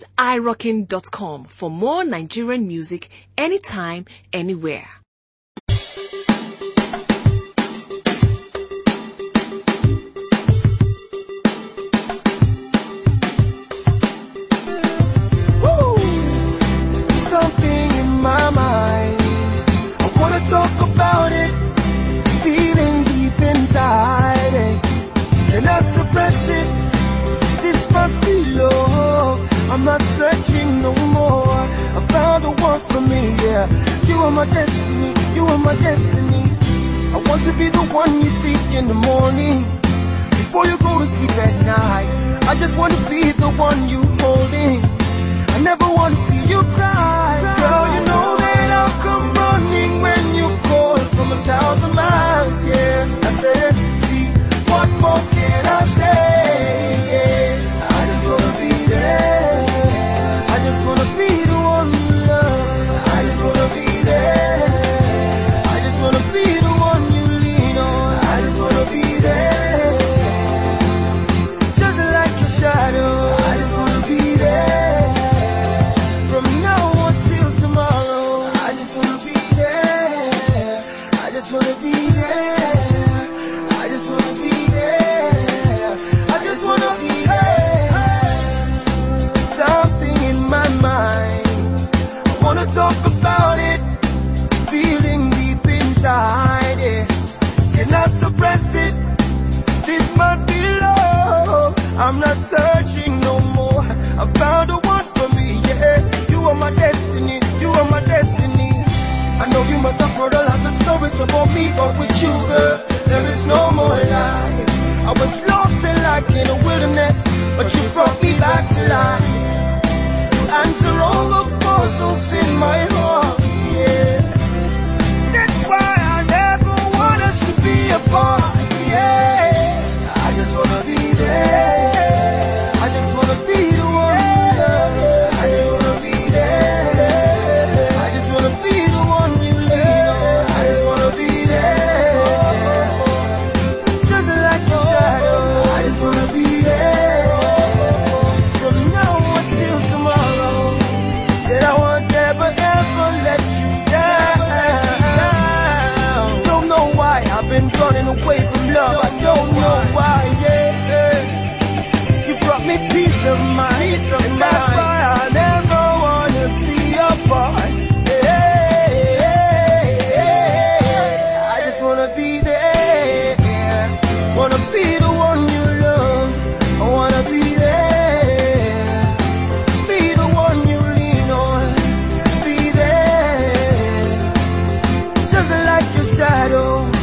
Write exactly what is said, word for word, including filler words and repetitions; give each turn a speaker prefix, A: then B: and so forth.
A: Visit i rockin dot com for more Nigerian music anytime, anywhere.
B: Woo! Something in my mind, I wanna talk about it, feeling deep inside it, cannot suppress it. This must be love. I'm not searching no more. I found the one for me, yeah. You are my destiny, you are my destiny. I want to be the one you seek in the morning, before you go to sleep at night. I just want to be the one you holding. I never want to see you cry. Girl, you know that I'll come running when you call from a thousand miles, yeah. I said, see, what more can I say? I just wanna be there. I just wanna be the one you love. I just wanna be there. I just wanna be the one you lean on. I just wanna be there. Just like your shadow. I just wanna be there. From now until tomorrow. I just wanna be there. I just wanna be there. I just wanna be there. I just wanna be there. Something in my mind, I wanna talk about it, feeling deep inside it, cannot suppress it. This must be love. I'm not searching no more. I found the one for me, yeah. You are my destiny, you are my destiny. I know you must have heard a lot of stories about me, but with you, girl, there is no more lies. I was lost and like in a wilderness, but you brought me back to life. You answer all the puzzles in my heart, yeah. That's why I never want us to be apart, yeah. I just wanna be there. I just wanna be the one you love. I just wanna be there. I just wanna be the one you lean on. I just wanna be there. Just like your shadow. I just wanna be there. From now until tomorrow. Said I won't ever, ever let you down. Don't know why I've been running away from love. I don't know why, yeah. You brought me peace of mind. Peace of and that's mind. Why I never wanna be apart. Yeah. I just wanna be there. Wanna be the one you love. I wanna be there. Be the one you lean on. Be there. Just like your shadow.